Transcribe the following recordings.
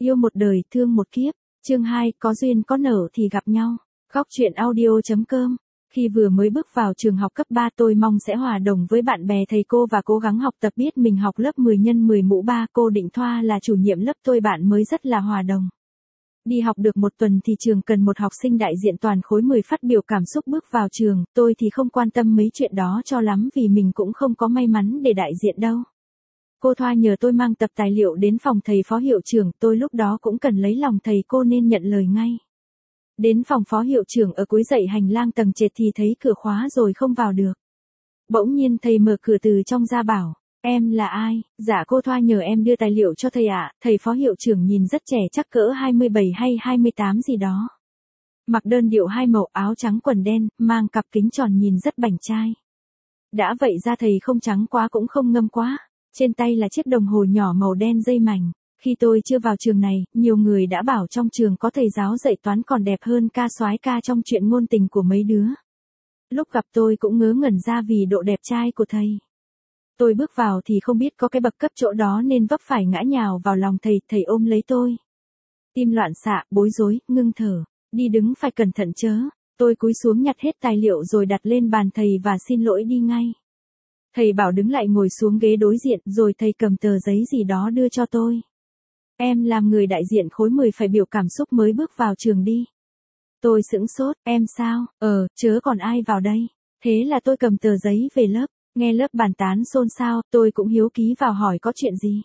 Yêu một đời, thương một kiếp. Chương 2, có duyên có nở thì gặp nhau. Góc truyện audio.com. Khi vừa mới bước vào trường học cấp 3 tôi mong sẽ hòa đồng với bạn bè thầy cô và cố gắng học tập biết mình học lớp 10 x 10 mũ 3. Cô Định Thoa là chủ nhiệm lớp tôi bạn mới rất là hòa đồng. Đi học được một tuần thì trường cần một học sinh đại diện toàn khối 10 phát biểu cảm xúc bước vào trường. Tôi thì không quan tâm mấy chuyện đó cho lắm vì mình cũng không có may mắn để đại diện đâu. Cô Thoa nhờ tôi mang tập tài liệu đến phòng thầy phó hiệu trưởng, tôi lúc đó cũng cần lấy lòng thầy cô nên nhận lời ngay. Đến phòng phó hiệu trưởng ở cuối dãy hành lang tầng trệt thì thấy cửa khóa rồi không vào được. Bỗng nhiên thầy mở cửa từ trong ra bảo, em là ai? Dạ cô Thoa nhờ em đưa tài liệu cho thầy ạ. Thầy phó hiệu trưởng nhìn rất trẻ, chắc cỡ 27 hay 28 gì đó. Mặc đơn điệu hai màu, áo trắng quần đen, mang cặp kính tròn nhìn rất bảnh trai. Đã vậy ra thầy không trắng quá cũng không ngâm quá. Trên tay là chiếc đồng hồ nhỏ màu đen dây mảnh. Khi tôi chưa vào trường này, nhiều người đã bảo trong trường có thầy giáo dạy toán còn đẹp hơn ca soái ca trong chuyện ngôn tình của mấy đứa. Lúc gặp tôi cũng ngớ ngẩn ra vì độ đẹp trai của thầy. Tôi bước vào thì không biết có cái bậc cấp chỗ đó nên vấp phải ngã nhào vào lòng thầy, thầy ôm lấy tôi. Tim loạn xạ, bối rối, ngưng thở, đi đứng phải cẩn thận chớ. Tôi cúi xuống nhặt hết tài liệu rồi đặt lên bàn thầy và xin lỗi đi ngay. Thầy bảo đứng lại ngồi xuống ghế đối diện rồi thầy cầm tờ giấy gì đó đưa cho tôi. Em làm người đại diện khối 10 phải biểu cảm xúc mới bước vào trường đi. Tôi sững sốt, em sao? Chớ còn ai vào đây. Thế là tôi cầm tờ giấy về lớp, nghe lớp bàn tán xôn xao, tôi cũng hiếu kỳ vào hỏi có chuyện gì.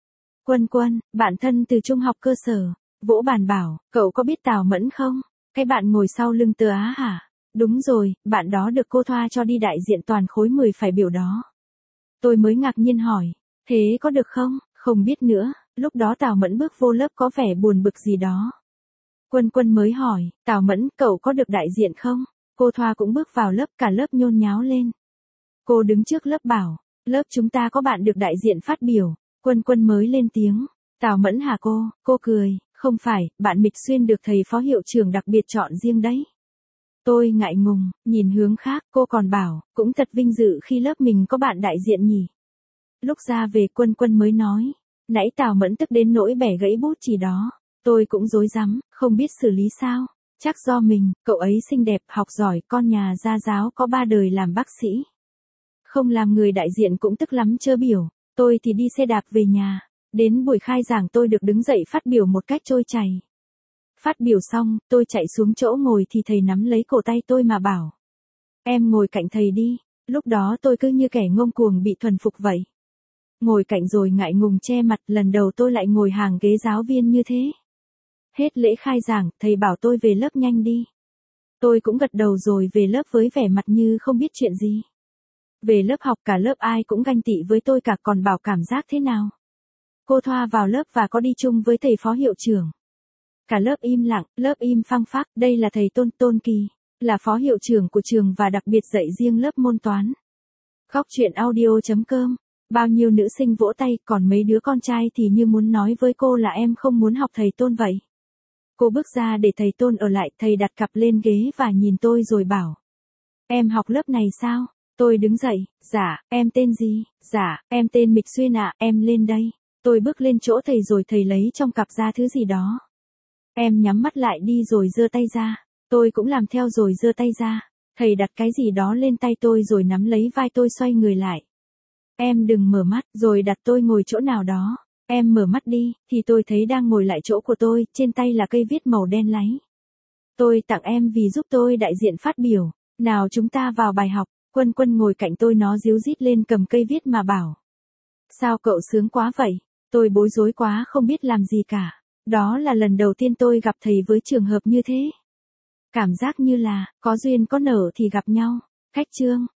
Quân, bạn thân từ trung học cơ sở, vỗ bàn bảo, cậu có biết Tào Mẫn không? Cái bạn ngồi sau lưng tớ á hả? Đúng rồi, bạn đó được cô Thoa cho đi đại diện toàn khối 10 phải biểu đó. Tôi mới ngạc nhiên hỏi, thế có được không? Không biết nữa, lúc đó Tào Mẫn bước vô lớp có vẻ buồn bực gì đó. Quân mới hỏi, Tào Mẫn, cậu có được đại diện không? Cô Thoa cũng bước vào lớp, cả lớp nhôn nháo lên. Cô đứng trước lớp bảo, lớp chúng ta có bạn được đại diện phát biểu. Quân mới lên tiếng, Tào Mẫn hả cô? Cô cười, không phải, bạn Mịch Xuyên được thầy phó hiệu trưởng đặc biệt chọn riêng đấy. Tôi ngại ngùng, nhìn hướng khác, cô còn bảo, cũng thật vinh dự khi lớp mình có bạn đại diện nhỉ. Lúc ra về Quân mới nói, nãy Tào Mẫn tức đến nỗi bẻ gãy bút chì đó. Tôi cũng rối rắm, không biết xử lý sao. Chắc do mình, cậu ấy xinh đẹp, học giỏi, con nhà gia giáo có 3 đời làm bác sĩ. Không làm người đại diện cũng tức lắm chơ biểu. Tôi thì đi xe đạp về nhà. Đến buổi khai giảng tôi được đứng dậy phát biểu một cách trôi chảy. Phát biểu xong, tôi chạy xuống chỗ ngồi thì thầy nắm lấy cổ tay tôi mà bảo. Em ngồi cạnh thầy đi. Lúc đó tôi cứ như kẻ ngông cuồng bị thuần phục vậy. Ngồi cạnh rồi ngại ngùng che mặt, lần đầu tôi lại ngồi hàng ghế giáo viên như thế. Hết lễ khai giảng, thầy bảo tôi về lớp nhanh đi. Tôi cũng gật đầu rồi về lớp với vẻ mặt như không biết chuyện gì. Về lớp học cả lớp ai cũng ganh tị với tôi cả, còn bảo cảm giác thế nào. Cô Thoa vào lớp và có đi chung với thầy phó hiệu trưởng. Cả lớp im lặng, lớp im phăng phắc, đây là thầy Tôn Kỳ, là phó hiệu trưởng của trường và đặc biệt dạy riêng lớp môn toán. Góc truyện audio.com. Bao nhiêu nữ sinh vỗ tay, còn mấy đứa con trai thì như muốn nói với cô là em không muốn học thầy Tôn vậy. Cô bước ra để thầy Tôn ở lại, thầy đặt cặp lên ghế và nhìn tôi rồi bảo. Em học lớp này sao? Tôi đứng dậy, dạ, em tên gì? Dạ, em tên Mịch Xuyên ạ, em lên đây. Tôi bước lên chỗ thầy rồi thầy lấy trong cặp ra thứ gì đó. Em nhắm mắt lại đi rồi giơ tay ra. Tôi cũng làm theo rồi giơ tay ra. Thầy đặt cái gì đó lên tay tôi rồi nắm lấy vai tôi xoay người lại. Em đừng mở mắt, rồi đặt tôi ngồi chỗ nào đó. Em mở mắt đi, thì tôi thấy đang ngồi lại chỗ của tôi, trên tay là cây viết màu đen láy. Tôi tặng em vì giúp tôi đại diện phát biểu. Nào chúng ta vào bài học. Quân ngồi cạnh tôi nó ríu rít lên cầm cây viết mà bảo. Sao cậu sướng quá vậy? Tôi bối rối quá không biết làm gì cả. Đó là lần đầu tiên tôi gặp thầy với trường hợp như thế. Cảm giác như là, có duyên có nở thì gặp nhau. Khách chương.